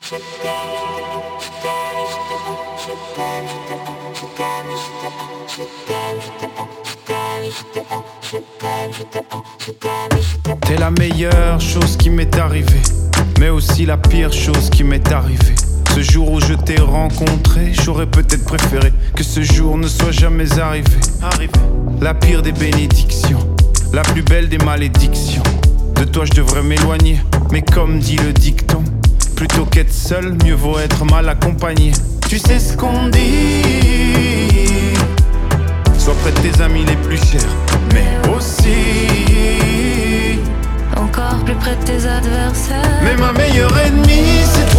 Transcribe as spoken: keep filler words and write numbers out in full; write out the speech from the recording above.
T'es la meilleure chose qui m'est arrivée, mais aussi la pire chose qui m'est arrivée. Ce jour où je t'ai rencontré, j'aurais peut-être préféré que ce jour ne soit jamais arrivé. La pire des bénédictions, la plus belle des malédictions. De toi je devrais m'éloigner, mais comme dit le dicton, plutôt qu'être seul, mieux vaut être mal accompagné. Tu sais ce qu'on dit, sois près de tes amis les plus chers, mais aussi encore plus près de tes adversaires. mais ma meilleure ennemie, c'est